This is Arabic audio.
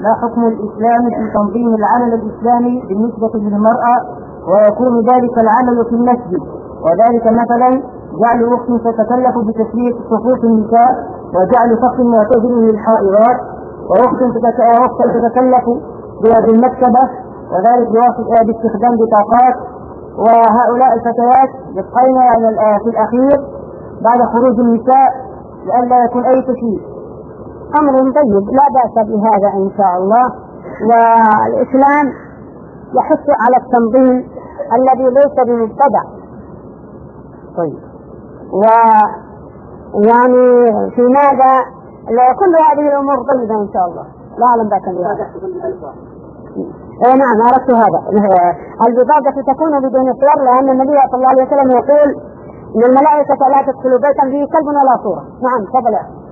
ما حكم الإسلام في تنظيم العمل الإسلامي بالنسبة للمرأة، ويكون ذلك العمل في المسجد، وذلك مثلا جعل أخت تتكلف بتسلية صفوف النساء وجعل صف معتزل للحائضات، وأخت تتكلف بالمكتبة وذلك باستخدام بطاقات، وهؤلاء الفتيات يبقين في الأخير بعد خروج النساء لئلا يكون أي تشويش. أمر طيب لا بأس بهذا إن شاء الله، والإسلام يحث على التنظيم الذي ليس بمبتدع. طيب ويعني في ماذا كل هذه الأمور طيبة إن شاء الله، لا أعلم بأسا بهذا. نعم أردت هذا. البطاقة تكون بدون صور، لأن النبي صلى الله عليه وسلم يقول إن الملائكة لا تدخل بيتا فيه كلب ولا صورة. نعم تفضل.